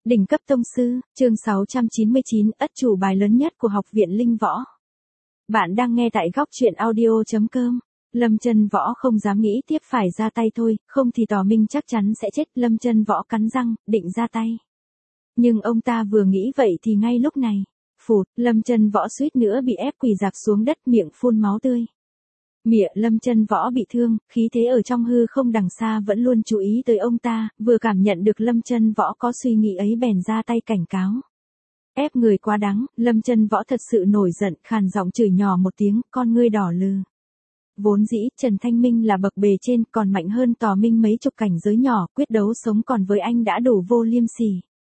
Đỉnh cấp tông sư, chương 699, ất chủ bài lớn nhất của học viện Linh Võ. Bạn đang nghe tại góc truyện audio.com. Lâm Chân Võ không dám nghĩ tiếp phải ra tay thôi, không thì Tò Minh chắc chắn sẽ chết. Lâm Chân Võ cắn răng, định ra tay. Nhưng ông ta vừa nghĩ vậy thì ngay lúc này, phụt, Lâm Chân Võ suýt nữa bị ép quỳ rạp xuống đất, miệng phun máu tươi. Mịa, Lâm Chân Võ bị thương, khí thế ở trong hư không đằng xa vẫn luôn chú ý tới ông ta, vừa cảm nhận được Lâm Chân Võ có suy nghĩ ấy bèn ra tay cảnh cáo. Ép người quá đáng, Lâm Chân Võ thật sự nổi giận, khàn giọng chửi nhỏ một tiếng, con ngươi đỏ lừ. Vốn dĩ, Trần Thanh Minh là bậc bề trên, còn mạnh hơn Tò Minh mấy chục cảnh giới nhỏ, quyết đấu sống còn với anh đã đủ vô liêm sỉ.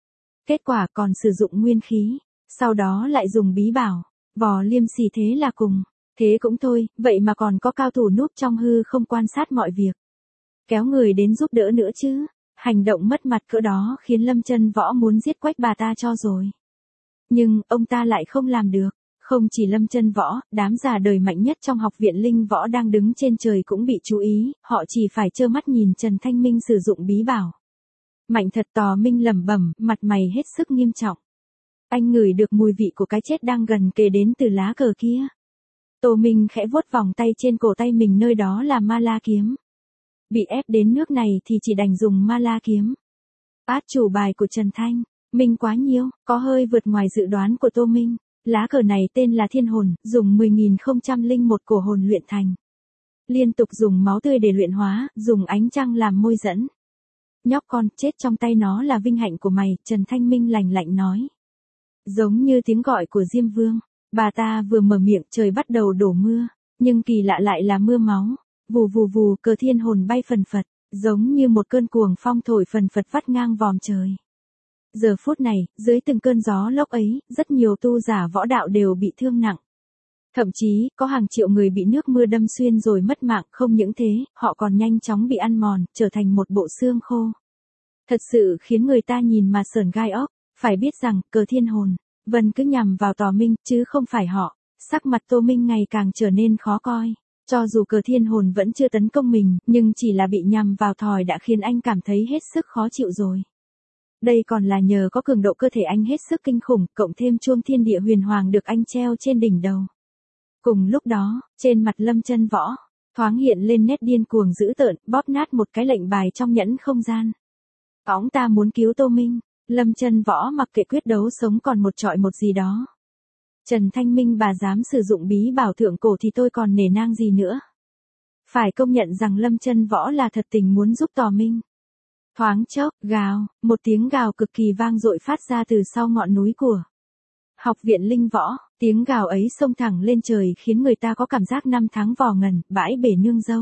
Kết quả còn sử dụng nguyên khí, sau đó lại dùng bí bảo, vò liêm sỉ thế là cùng. Thế cũng thôi, vậy mà còn có cao thủ núp trong hư không quan sát mọi việc. Kéo người đến giúp đỡ nữa chứ. Hành động mất mặt cỡ đó khiến Lâm Chân Võ muốn giết quách bà ta cho rồi. Nhưng, ông ta lại không làm được. Không chỉ Lâm Chân Võ, đám già đời mạnh nhất trong học viện Linh Võ đang đứng trên trời cũng bị chú ý, họ chỉ phải trơ mắt nhìn Trần Thanh Minh sử dụng bí bảo. Mạnh thật, Tò Minh lẩm bẩm, mặt mày hết sức nghiêm trọng. Anh ngửi được mùi vị của cái chết đang gần kề đến từ lá cờ kia. Tô Minh khẽ vuốt vòng tay trên cổ tay mình, nơi đó là ma la kiếm. Bị ép đến nước này thì chỉ đành dùng ma la kiếm. Át chủ bài của Trần Thanh Minh quá nhiều, có hơi vượt ngoài dự đoán của Tô Minh. Lá cờ này tên là Thiên Hồn, dùng 10.001 cổ hồn luyện thành. Liên tục dùng máu tươi để luyện hóa, dùng ánh trăng làm môi dẫn. Nhóc con, chết trong tay nó là vinh hạnh của mày, Trần Thanh Minh lạnh lạnh nói. Giống như tiếng gọi của Diêm Vương. Bà ta vừa mở miệng, trời bắt đầu đổ mưa, nhưng kỳ lạ lại là mưa máu. Vù vù vù, cờ thiên hồn bay phần phật, giống như một cơn cuồng phong thổi phần phật vắt ngang vòm trời. Giờ phút này, dưới từng cơn gió lốc ấy, rất nhiều tu giả võ đạo đều bị thương nặng. Thậm chí, có hàng triệu người bị nước mưa đâm xuyên rồi mất mạng. Không những thế, họ còn nhanh chóng bị ăn mòn, trở thành một bộ xương khô. Thật sự khiến người ta nhìn mà sởn gai óc. Phải biết rằng, cờ thiên hồn Vân cứ nhằm vào Tò Minh, chứ không phải họ. Sắc mặt Tô Minh ngày càng trở nên khó coi. Cho dù cờ thiên hồn vẫn chưa tấn công mình, nhưng chỉ là bị nhằm vào thòi đã khiến anh cảm thấy hết sức khó chịu rồi. Đây còn là nhờ có cường độ cơ thể anh hết sức kinh khủng, cộng thêm chuông thiên địa huyền hoàng được anh treo trên đỉnh đầu. Cùng lúc đó, trên mặt Lâm Chân Võ, thoáng hiện lên nét điên cuồng dữ tợn, bóp nát một cái lệnh bài trong nhẫn không gian. Ông ta muốn cứu Tô Minh. Lâm Chân Võ mặc kệ, quyết đấu sống còn một trọi một gì đó. Trần Thanh Minh bà dám sử dụng bí bảo thượng cổ thì tôi còn nể nang gì nữa. Phải công nhận rằng Lâm Chân Võ là thật tình muốn giúp Tò Minh. Thoáng chốc, gào, một tiếng gào cực kỳ vang dội phát ra từ sau ngọn núi của học viện Linh Võ. Tiếng gào ấy xông thẳng lên trời khiến người ta có cảm giác năm tháng vò ngần, bãi bể nương dâu.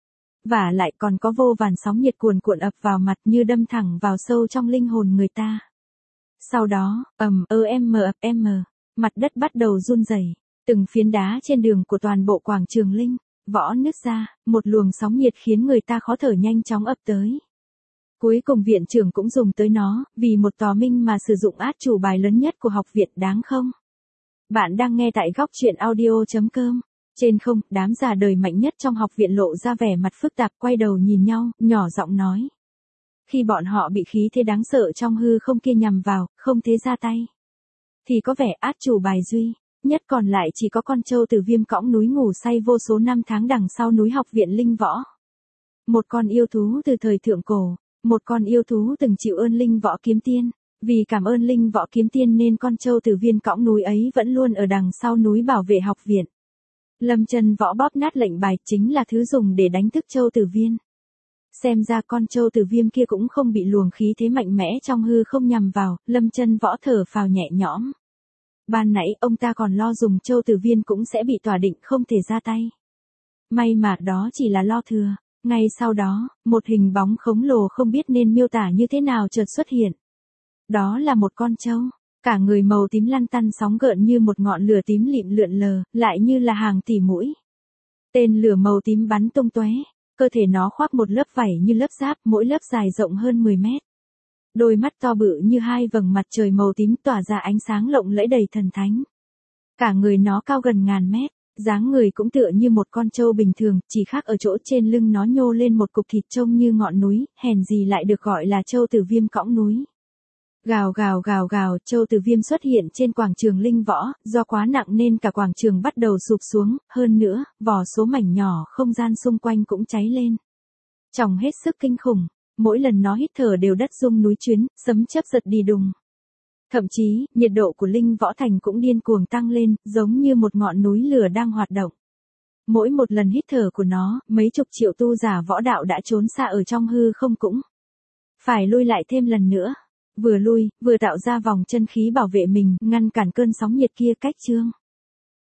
Và lại còn có vô vàn sóng nhiệt cuồn cuộn ập vào mặt như đâm thẳng vào sâu trong linh hồn người ta. Sau đó, mặt đất bắt đầu run rẩy, từng phiến đá trên đường của toàn bộ quảng trường Linh Võ nứt ra, một luồng sóng nhiệt khiến người ta khó thở nhanh chóng ập tới. Cuối cùng viện trưởng cũng dùng tới nó, vì một Tò Minh mà sử dụng át chủ bài lớn nhất của học viện, đáng không? Bạn đang nghe tại góc truyện audio.com. Trên không, đám già đời mạnh nhất trong học viện lộ ra vẻ mặt phức tạp, quay đầu nhìn nhau, nhỏ giọng nói. Khi bọn họ bị khí thế đáng sợ trong hư không kia nhằm vào, không thế ra tay, thì có vẻ át chủ bài duy nhất còn lại chỉ có con trâu Tử Viêm cõng núi ngủ say vô số năm tháng đằng sau núi học viện Linh Võ. Một con yêu thú từ thời thượng cổ, một con yêu thú từng chịu ơn Linh Võ Kiếm Tiên. Vì cảm ơn Linh Võ Kiếm Tiên nên con trâu Tử Viêm cõng núi ấy vẫn luôn ở đằng sau núi bảo vệ học viện. Lâm Chân Võ bóp nát lệnh bài chính là thứ dùng để đánh thức Châu Tử Viên. Xem ra con Châu Tử Viêm kia cũng không bị luồng khí thế mạnh mẽ trong hư không nhằm vào, Lâm Chân Võ thở phào nhẹ nhõm. Ban nãy ông ta còn lo dùng Châu Tử Viên cũng sẽ bị tỏa định không thể ra tay. May mà đó chỉ là lo thừa. Ngay sau đó, một hình bóng khổng lồ không biết nên miêu tả như thế nào chợt xuất hiện. Đó là một con trâu. Cả người màu tím lăn tăn sóng gợn như một ngọn lửa tím lịm lượn lờ, lại như là hàng tỷ mũi. Tên lửa màu tím bắn tung tóe, cơ thể nó khoác một lớp vảy như lớp giáp, mỗi lớp dài rộng hơn 10 mét. Đôi mắt to bự như hai vầng mặt trời màu tím tỏa ra ánh sáng lộng lẫy đầy thần thánh. Cả người nó cao gần ngàn mét, dáng người cũng tựa như một con trâu bình thường, chỉ khác ở chỗ trên lưng nó nhô lên một cục thịt trông như ngọn núi, hèn gì lại được gọi là trâu Tử Viêm cõng núi. Gào gào gào gào, Châu Tử Viêm xuất hiện trên quảng trường Linh Võ, do quá nặng nên cả quảng trường bắt đầu sụp xuống, hơn nữa, vỏ số mảnh nhỏ không gian xung quanh cũng cháy lên. Tròng hết sức kinh khủng, mỗi lần nó hít thở đều đất rung núi chuyến, sấm chớp giật đi đùng. Thậm chí, nhiệt độ của Linh Võ Thành cũng điên cuồng tăng lên, giống như một ngọn núi lửa đang hoạt động. Mỗi một lần hít thở của nó, mấy chục triệu tu giả võ đạo đã trốn xa ở trong hư không cũng phải lui lại thêm lần nữa. Vừa lui, vừa tạo ra vòng chân khí bảo vệ mình, ngăn cản cơn sóng nhiệt kia cách chương.